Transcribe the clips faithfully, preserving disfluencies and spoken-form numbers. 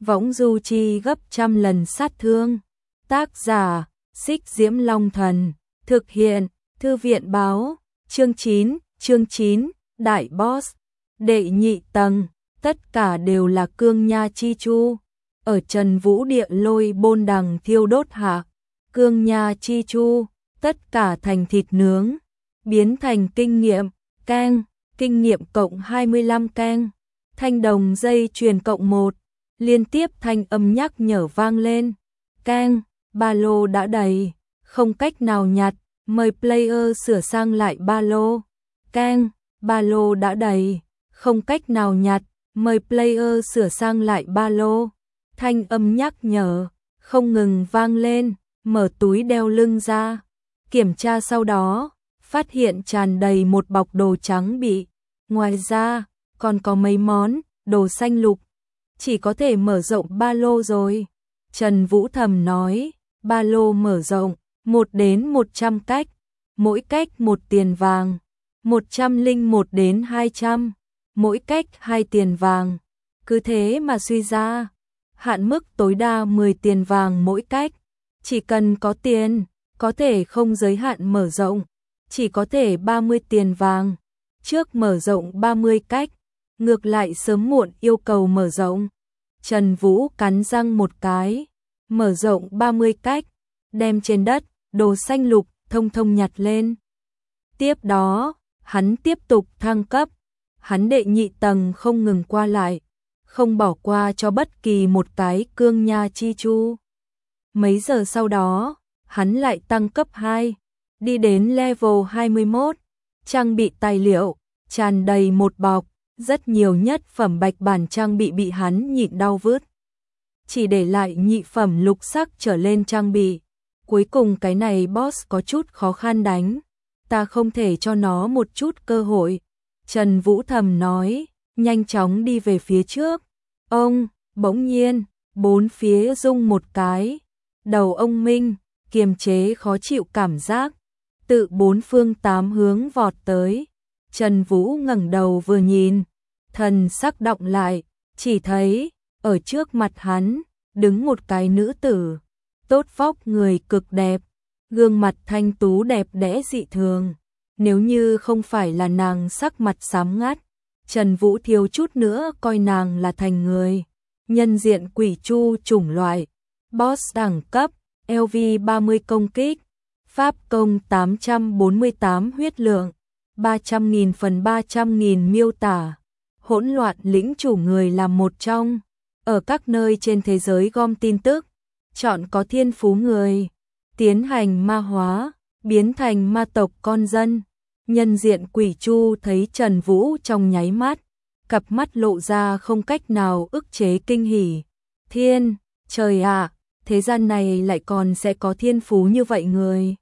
võng du chi gấp trăm lần sát thương. Tác giả, Xích Diễm Long Thần, thực hiện, Thư viện báo, chương chín, chương chín, Đại Boss, đệ nhị tầng, tất cả đều là cương nha chi chu. Ở Trần Vũ địa lôi bôn đằng thiêu đốt hạ, cương nha chi chu, tất cả thành thịt nướng, biến thành kinh nghiệm, keng, kinh nghiệm cộng hai mươi lăm keng, thanh đồng dây chuyền cộng một, liên tiếp thanh âm nhắc nhở vang lên, keng, ba lô đã đầy, không cách nào nhặt, mời player sửa sang lại ba lô, keng, ba lô đã đầy, không cách nào nhặt, mời player sửa sang lại ba lô, thanh âm nhắc nhở, không ngừng vang lên, mở túi đeo lưng ra, kiểm tra sau đó, phát hiện tràn đầy một bọc đồ trắng bị, ngoài ra, còn có mấy món, đồ xanh lục, chỉ có thể mở rộng ba lô rồi. Trần Vũ thầm nói, ba lô mở rộng, một đến một trăm cách, mỗi cách một tiền vàng, một trăm lẻ một đến hai trăm, mỗi cách hai tiền vàng, cứ thế mà suy ra, hạn mức tối đa mười tiền vàng mỗi cách, chỉ cần có tiền, có thể không giới hạn mở rộng, chỉ có thể ba mươi tiền vàng, trước mở rộng ba mươi cách, ngược lại sớm muộn yêu cầu mở rộng. Trần Vũ cắn răng một cái, mở rộng ba mươi cách, đem trên đất, đồ xanh lục, thông thông nhặt lên. Tiếp đó, hắn tiếp tục thăng cấp, hắn đệ nhị tầng không ngừng qua lại, không bỏ qua cho bất kỳ một cái cương nha chi chu. Mấy giờ sau đó, hắn lại tăng cấp hai, đi đến level hai mươi mốt, trang bị tài liệu, tràn đầy một bọc, rất nhiều nhất phẩm bạch bản trang bị bị hắn nhịn đau vứt. Chỉ để lại nhị phẩm lục sắc trở lên trang bị. Cuối cùng cái này boss có chút khó khăn đánh, ta không thể cho nó một chút cơ hội. Trần Vũ thầm nói, nhanh chóng đi về phía trước. Ông, bỗng nhiên, bốn phía rung một cái. Đầu ông Minh, kiềm chế khó chịu cảm giác, tự bốn phương tám hướng vọt tới. Trần Vũ ngẩng đầu vừa nhìn, thần sắc động lại, chỉ thấy, ở trước mặt hắn, đứng một cái nữ tử, tốt vóc người cực đẹp, gương mặt thanh tú đẹp đẽ dị thường. Nếu như không phải là nàng sắc mặt xám ngắt, Trần Vũ thiếu chút nữa coi nàng là thành người. Nhân diện quỷ chu chủng loại, boss đẳng cấp, L V ba mươi công kích, pháp công tám trăm bốn mươi tám huyết lượng, ba trăm nghìn phần ba trăm nghìn miêu tả. Hỗn loạn lĩnh chủ người là một trong, ở các nơi trên thế giới gom tin tức, chọn có thiên phú người, tiến hành ma hóa, biến thành ma tộc con dân. Nhân diện quỷ chu thấy Trần Vũ trong nháy mắt, cặp mắt lộ ra không cách nào ức chế kinh hỉ. Thiên, trời ạ, thế gian này lại còn sẽ có thiên phú như vậy người.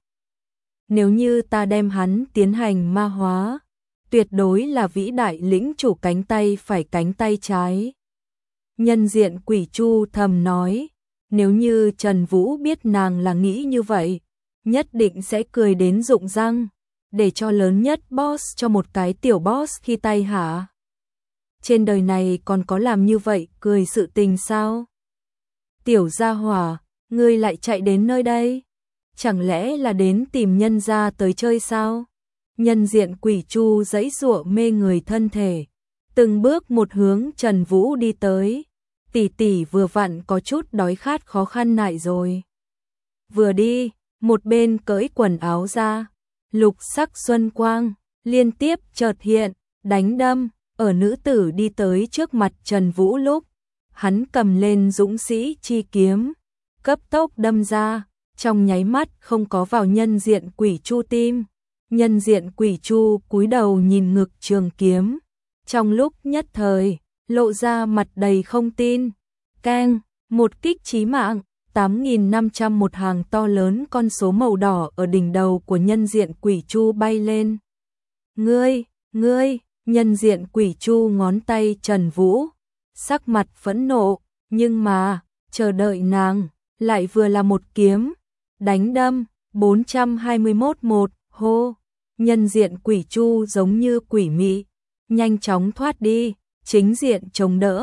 Nếu như ta đem hắn tiến hành ma hóa, tuyệt đối là vĩ đại lĩnh chủ cánh tay phải cánh tay trái. Nhân diện quỷ chu thầm nói, nếu như Trần Vũ biết nàng là nghĩ như vậy, nhất định sẽ cười đến rụng răng, để cho lớn nhất boss cho một cái tiểu boss khi tay hả. Trên đời này còn có làm như vậy cười sự tình sao? Tiểu gia hỏa, ngươi lại chạy đến nơi đây? Chẳng lẽ là đến tìm nhân gia tới chơi sao? Nhân diện quỷ chu giãy giụa mê người thân thể, từng bước một hướng Trần Vũ đi tới. Tỷ tỷ vừa vặn có chút đói khát khó khăn nại rồi. Vừa đi, một bên cởi quần áo ra, lục sắc xuân quang liên tiếp chợt hiện, đánh đâm ở nữ tử đi tới trước mặt Trần Vũ lúc, hắn cầm lên dũng sĩ chi kiếm, cấp tốc đâm ra, trong nháy mắt không có vào nhân diện quỷ chu tim. Nhân diện quỷ chu cúi đầu nhìn ngực trường kiếm, trong lúc nhất thời, lộ ra mặt đầy không tin. Keng, một kích chí mạng, tám nghìn năm trăm một hàng to lớn con số màu đỏ ở đỉnh đầu của nhân diện quỷ chu bay lên. Ngươi, ngươi, nhân diện quỷ chu ngón tay Trần Vũ, sắc mặt phẫn nộ, nhưng mà, chờ đợi nàng, lại vừa là một kiếm, đánh đâm, bốn trăm hai mươi mốt một, hô. Nhân diện quỷ chu giống như quỷ mị, nhanh chóng thoát đi, chính diện chống đỡ,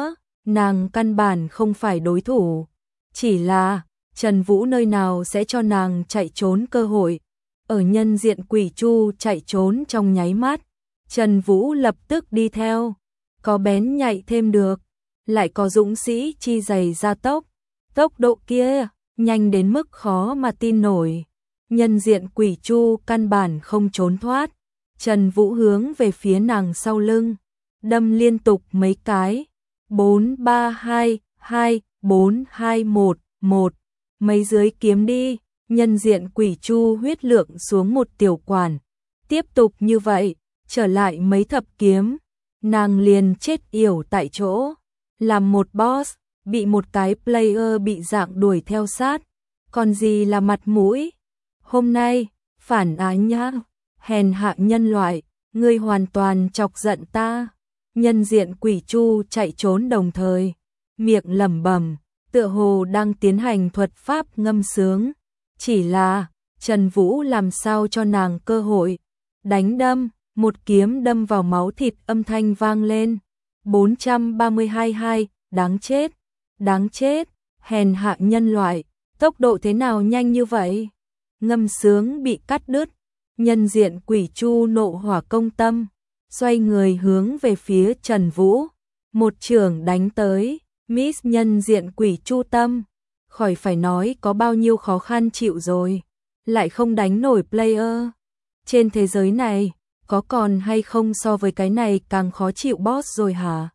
nàng căn bản không phải đối thủ. Chỉ là, Trần Vũ nơi nào sẽ cho nàng chạy trốn cơ hội. Ở nhân diện Quỷ Chu chạy trốn trong nháy mắt, Trần Vũ lập tức đi theo. Có bén nhạy thêm được, lại có dũng sĩ chi giày gia tốc. Tốc độ kia, nhanh đến mức khó mà tin nổi. Nhân diện Quỷ Chu căn bản không trốn thoát. Trần Vũ hướng về phía nàng sau lưng, đâm liên tục mấy cái. bốn ba hai hai bốn hai một một. Mấy dưới kiếm đi, nhân diện Quỷ Chu huyết lượng xuống một tiểu quản. Tiếp tục như vậy, trở lại mấy thập kiếm, nàng liền chết yểu tại chỗ. Làm một boss, bị một cái player bị dạng đuổi theo sát, còn gì là mặt mũi. Hôm nay, phản ái nhá, hèn hạ nhân loại, ngươi hoàn toàn chọc giận ta. Nhân diện Quỷ Chu chạy trốn đồng thời, miệng lẩm bẩm, tựa hồ đang tiến hành thuật pháp ngâm sướng. Chỉ là, Trần Vũ làm sao cho nàng cơ hội. Đánh đâm, một kiếm đâm vào máu thịt, âm thanh vang lên. bốn ba hai hai, đáng chết, đáng chết, hèn hạ nhân loại, tốc độ thế nào nhanh như vậy? Ngâm sướng bị cắt đứt, nhân diện Quỷ Chu nộ hỏa công tâm, xoay người hướng về phía Trần Vũ, một chưởng đánh tới. Miss nhân diện Quỷ Chu tâm, khỏi phải nói có bao nhiêu khó khăn chịu rồi, lại không đánh nổi player. Trên thế giới này, có còn hay không so với cái này càng khó chịu boss rồi hả?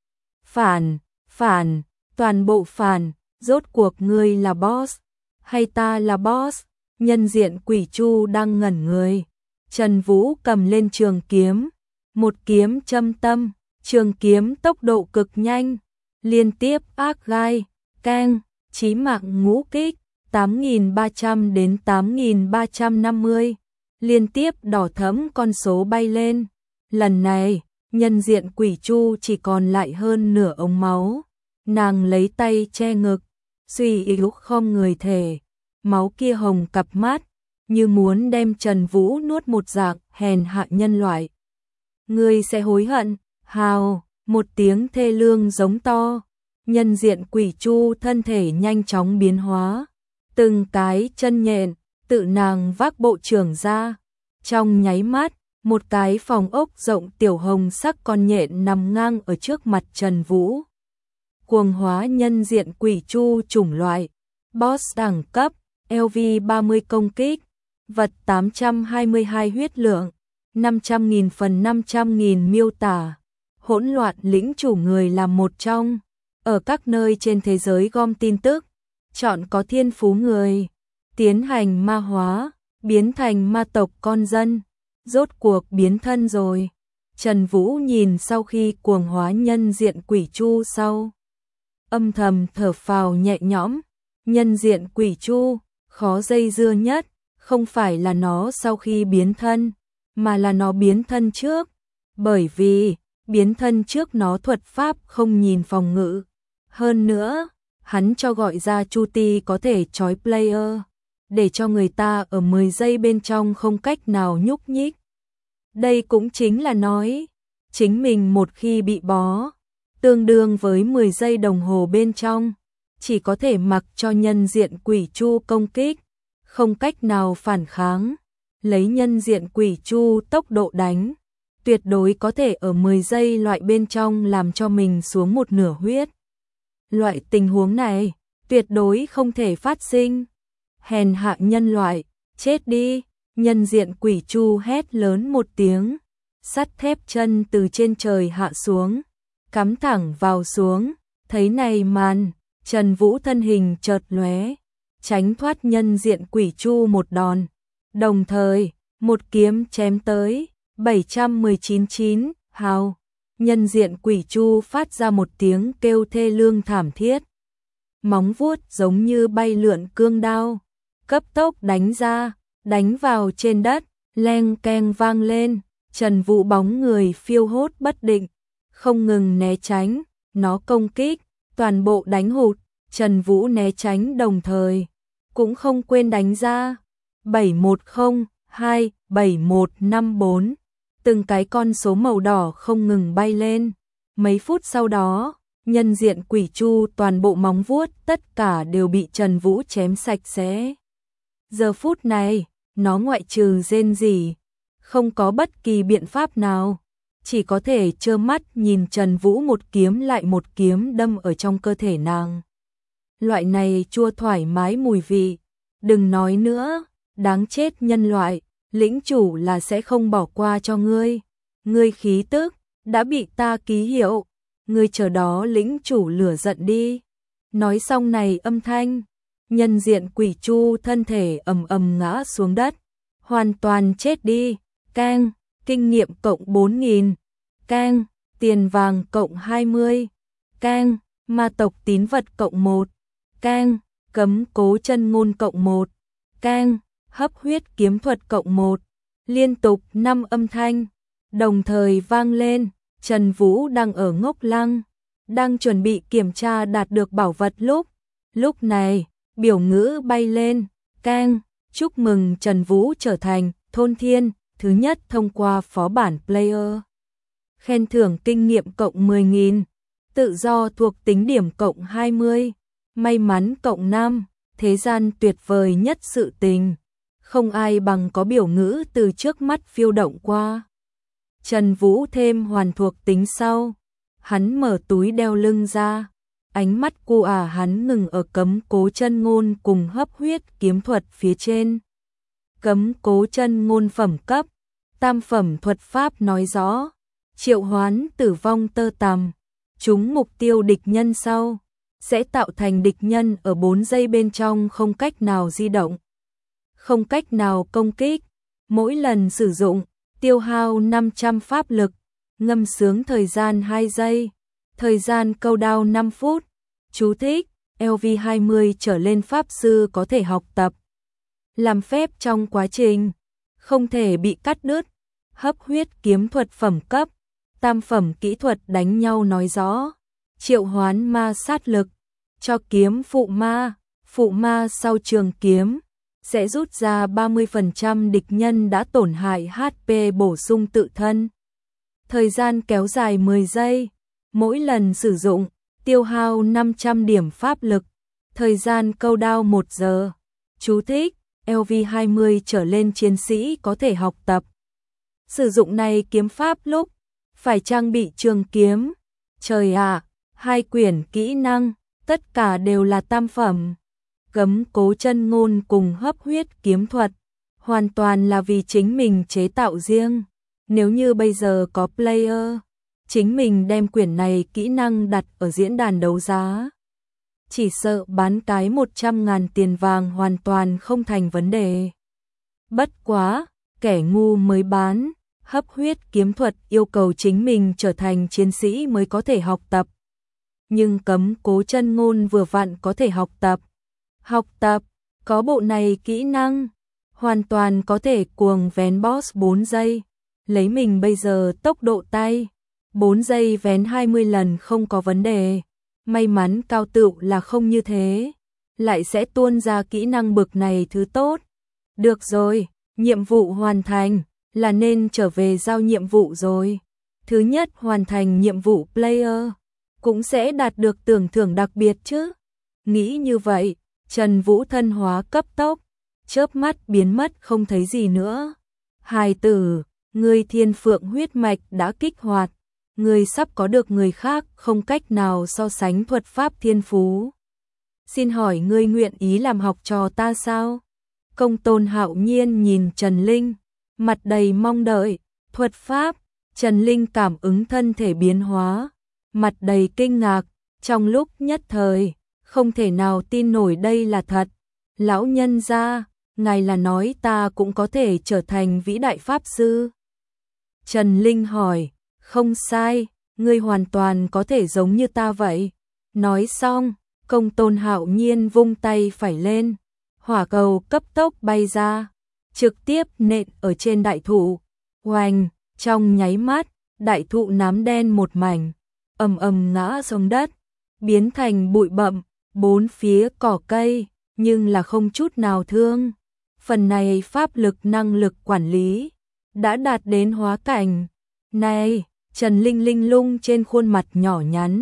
Phản, phản, toàn bộ phản, rốt cuộc ngươi là boss, hay ta là boss? Nhân diện Quỷ Chu đang ngẩn người. Trần Vũ cầm lên trường kiếm, một kiếm châm tâm, trường kiếm tốc độ cực nhanh. Liên tiếp ác gai, keng, chí mạng ngũ kích, tám nghìn ba trăm đến tám nghìn ba trăm năm mươi. Liên tiếp đỏ thẫm con số bay lên. Lần này, nhân diện Quỷ Chu chỉ còn lại hơn nửa ống máu. Nàng lấy tay che ngực, suy yếu khom người thể. Máu kia hồng cặp mắt, như muốn đem Trần Vũ nuốt một dạng. Hèn hạ nhân loại, ngươi sẽ hối hận. Hào, một tiếng thê lương giống to. Nhân diện Quỷ Chu thân thể nhanh chóng biến hóa, từng cái chân nhện, tự nàng vác bộ trưởng ra. Trong nháy mắt, một cái phòng ốc rộng tiểu hồng sắc con nhện nằm ngang ở trước mặt Trần Vũ. Cuồng hóa nhân diện Quỷ Chu chủng loại, boss đẳng cấp, L V ba mươi công kích, vật tám trăm hai mươi hai huyết lượng, năm trăm nghìn phần năm trăm nghìn miêu tả. Hỗn loạn lĩnh chủ người làm một trong, ở các nơi trên thế giới gom tin tức, chọn có thiên phú người, tiến hành ma hóa, biến thành ma tộc con dân, rốt cuộc biến thân rồi. Trần Vũ nhìn sau khi cuồng hóa nhân diện Quỷ Chu sau, âm thầm thở phào nhẹ nhõm. Nhân diện Quỷ Chu, khó dây dưa nhất, không phải là nó sau khi biến thân, mà là nó biến thân trước, bởi vì biến thân trước nó thuật pháp không nhìn phòng ngự. Hơn nữa, hắn cho gọi ra Chu Ti có thể trói player, để cho người ta ở mười giây bên trong không cách nào nhúc nhích. Đây cũng chính là nói, chính mình một khi bị bó, tương đương với mười giây đồng hồ bên trong, chỉ có thể mặc cho nhân diện Quỷ Chu công kích, không cách nào phản kháng. Lấy nhân diện Quỷ Chu tốc độ đánh, tuyệt đối có thể ở mười giây loại bên trong làm cho mình xuống một nửa huyết. Loại tình huống này, tuyệt đối không thể phát sinh. Hèn hạ nhân loại, chết đi. Nhân diện Quỷ Chu hét lớn một tiếng, sắt thép chân từ trên trời hạ xuống, cắm thẳng vào xuống. Thấy này màn, Trần Vũ thân hình chợt lóe, tránh thoát nhân diện Quỷ Chu một đòn, đồng thời một kiếm chém tới. bảy trăm mười chín chín, hào. Nhân diện Quỷ Chu phát ra một tiếng kêu thê lương thảm thiết, móng vuốt giống như bay lượn cương đao, cấp tốc đánh ra, đánh vào trên đất, leng keng vang lên. Trần Vũ bóng người phiêu hốt bất định, không ngừng né tránh, nó công kích, toàn bộ đánh hụt. Trần Vũ né tránh đồng thời, cũng không quên đánh ra. bảy một không hai, bảy một năm bốn. Từng cái con số màu đỏ không ngừng bay lên. Mấy phút sau đó, nhân diện quỷ chu toàn bộ móng vuốt tất cả đều bị Trần Vũ chém sạch sẽ. Giờ phút này, nó ngoại trừ rên rỉ, không có bất kỳ biện pháp nào, chỉ có thể trơ mắt nhìn Trần Vũ một kiếm lại một kiếm đâm ở trong cơ thể nàng. Loại này chua thoải mái mùi vị, đừng nói nữa, đáng chết nhân loại, lĩnh chủ là sẽ không bỏ qua cho ngươi. Ngươi khí tức đã bị ta ký hiệu, ngươi chờ đó lĩnh chủ lửa giận đi. Nói xong này âm thanh, nhân diện quỷ chu thân thể ầm ầm ngã xuống đất, hoàn toàn chết đi. Keng, kinh nghiệm cộng bốn nghìn. Keng, tiền vàng cộng hai mươi. Keng, ma tộc tín vật cộng một. Keng, cấm cố chân ngôn cộng một. Keng, hấp huyết kiếm thuật cộng một. Liên tục năm âm thanh đồng thời vang lên. Trần Vũ đang ở ngốc lăng, đang chuẩn bị kiểm tra đạt được bảo vật lúc. Lúc này, biểu ngữ bay lên. Keng, chúc mừng Trần Vũ trở thành thôn thiên thứ nhất thông qua phó bản player. Khen thưởng kinh nghiệm cộng mười nghìn, tự do thuộc tính điểm cộng hai mươi, may mắn cộng năm, thế gian tuyệt vời nhất sự tình. Không ai bằng có biểu ngữ từ trước mắt phiêu động qua. Trần Vũ thêm hoàn thuộc tính sau, hắn mở túi đeo lưng ra, ánh mắt cu à hắn ngừng ở cấm cố chân ngôn cùng hấp huyết kiếm thuật phía trên. Cấm cố chân ngôn phẩm cấp, tam phẩm thuật pháp nói rõ, triệu hoán tử vong tơ tằm, trúng mục tiêu địch nhân sau, sẽ tạo thành địch nhân ở bốn giây bên trong không cách nào di động, không cách nào công kích, mỗi lần sử dụng, tiêu hao năm trăm pháp lực, ngâm sướng thời gian hai giây, thời gian câu đao năm phút. Chú thích, L V hai mươi trở lên pháp sư có thể học tập, làm phép trong quá trình, không thể bị cắt đứt. Hấp huyết kiếm thuật phẩm cấp, tam phẩm kỹ thuật đánh nhau nói rõ, triệu hoán ma sát lực, cho kiếm phụ ma, phụ ma sau trường kiếm, sẽ rút ra ba mươi phần trăm địch nhân đã tổn hại H P bổ sung tự thân. Thời gian kéo dài mười giây, mỗi lần sử dụng, tiêu hao năm trăm điểm pháp lực, thời gian câu đao một giờ. Chú thích, L V hai mươi trở lên chiến sĩ có thể học tập. Sử dụng này kiếm pháp lúc, phải trang bị trường kiếm. Trời ạ, hai quyển kỹ năng, tất cả đều là tam phẩm. Cấm cố chân ngôn cùng hấp huyết kiếm thuật, hoàn toàn là vì chính mình chế tạo riêng. Nếu như bây giờ có player, chính mình đem quyển này kỹ năng đặt ở diễn đàn đấu giá, chỉ sợ bán cái một trăm ngàn tiền vàng hoàn toàn không thành vấn đề. Bất quá, kẻ ngu mới bán, hấp huyết kiếm thuật yêu cầu chính mình trở thành chiến sĩ mới có thể học tập. Nhưng cấm cố chân ngôn vừa vặn có thể học tập. Học tập, có bộ này kỹ năng, hoàn toàn có thể cuồng vén boss bốn giây. Lấy mình bây giờ tốc độ tay, bốn giây vén hai mươi lần không có vấn đề. May mắn cao tựu là không như thế, lại sẽ tuôn ra kỹ năng bực này thứ tốt. Được rồi, nhiệm vụ hoàn thành, là nên trở về giao nhiệm vụ rồi. Thứ nhất hoàn thành nhiệm vụ player, cũng sẽ đạt được tưởng thưởng đặc biệt chứ. Nghĩ như vậy, Trần Vũ thân hóa cấp tốc, chớp mắt biến mất không thấy gì nữa. Hài tử, ngươi thiên phượng huyết mạch đã kích hoạt, ngươi sắp có được người khác không cách nào so sánh thuật pháp thiên phú. Xin hỏi ngươi nguyện ý làm học trò ta sao? Công tôn Hạo Nhiên nhìn Trần Linh, mặt đầy mong đợi. Thuật pháp, Trần Linh cảm ứng thân thể biến hóa, mặt đầy kinh ngạc, trong lúc nhất thời, không thể nào tin nổi đây là thật. Lão nhân gia, ngài là nói ta cũng có thể trở thành vĩ đại pháp sư? Trần Linh hỏi, không sai, ngươi hoàn toàn có thể giống như ta vậy. Nói xong, công tôn Hạo Nhiên vung tay phải lên, hỏa cầu cấp tốc bay ra, trực tiếp nện ở trên đại thụ. Oanh, trong nháy mắt, đại thụ nám đen một mảnh, ầm ầm ngã xuống đất, biến thành bụi bặm, bốn phía cỏ cây, nhưng là không chút nào thương. Phần này pháp lực năng lực quản lý đã đạt đến hóa cảnh. Này, Trần Linh linh lung trên khuôn mặt nhỏ nhắn,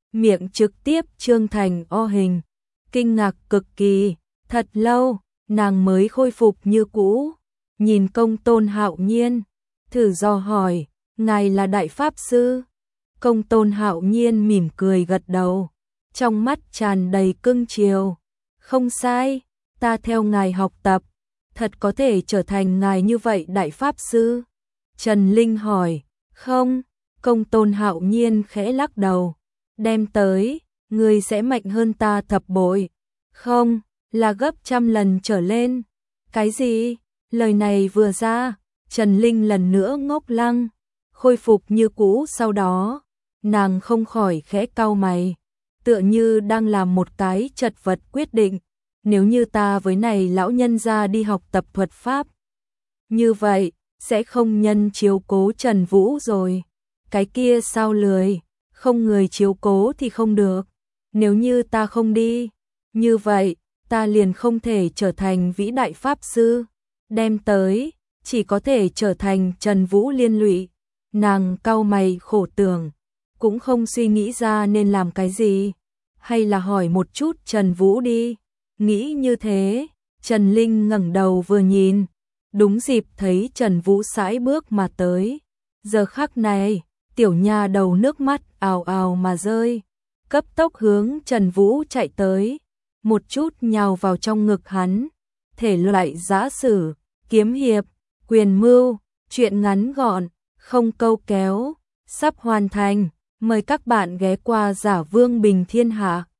miệng trực tiếp trương thành O hình, kinh ngạc cực kỳ, thật lâu, nàng mới khôi phục như cũ, nhìn Công Tôn Hạo Nhiên, thử dò hỏi, ngài là đại pháp sư? Công Tôn Hạo Nhiên mỉm cười gật đầu, trong mắt tràn đầy cưng chiều, không sai, ta theo ngài học tập, thật có thể trở thành ngài như vậy đại pháp sư? Trần Linh hỏi, không, Công Tôn Hạo Nhiên khẽ lắc đầu, đem tới, ngươi sẽ mạnh hơn ta thập bội, không, là gấp trăm lần trở lên. Cái gì? Lời này vừa ra, Trần Linh lần nữa ngốc lăng, khôi phục như cũ sau đó, nàng không khỏi khẽ cau mày, tựa như đang làm một cái chật vật quyết định, nếu như ta với này lão nhân gia đi học tập thuật pháp, như vậy, sẽ không nhân chiếu cố Trần Vũ rồi, cái kia sao lười, không người chiếu cố thì không được, nếu như ta không đi, như vậy, ta liền không thể trở thành vĩ đại pháp sư, đem tới, chỉ có thể trở thành Trần Vũ liên lụy. Nàng cau mày khổ tưởng, cũng không suy nghĩ ra nên làm cái gì, hay là hỏi một chút Trần Vũ đi. Nghĩ như thế, Trần Linh ngẩng đầu vừa nhìn, đúng dịp thấy Trần Vũ sải bước mà tới. Giờ khắc này, tiểu nha đầu nước mắt ào ào mà rơi, cấp tốc hướng Trần Vũ chạy tới, một chút nhào vào trong ngực hắn. Thể loại giã sử, kiếm hiệp, quyền mưu, truyện ngắn gọn, không câu kéo, sắp hoàn thành. Mời các bạn ghé qua Giả Vương Bình Thiên Hạ.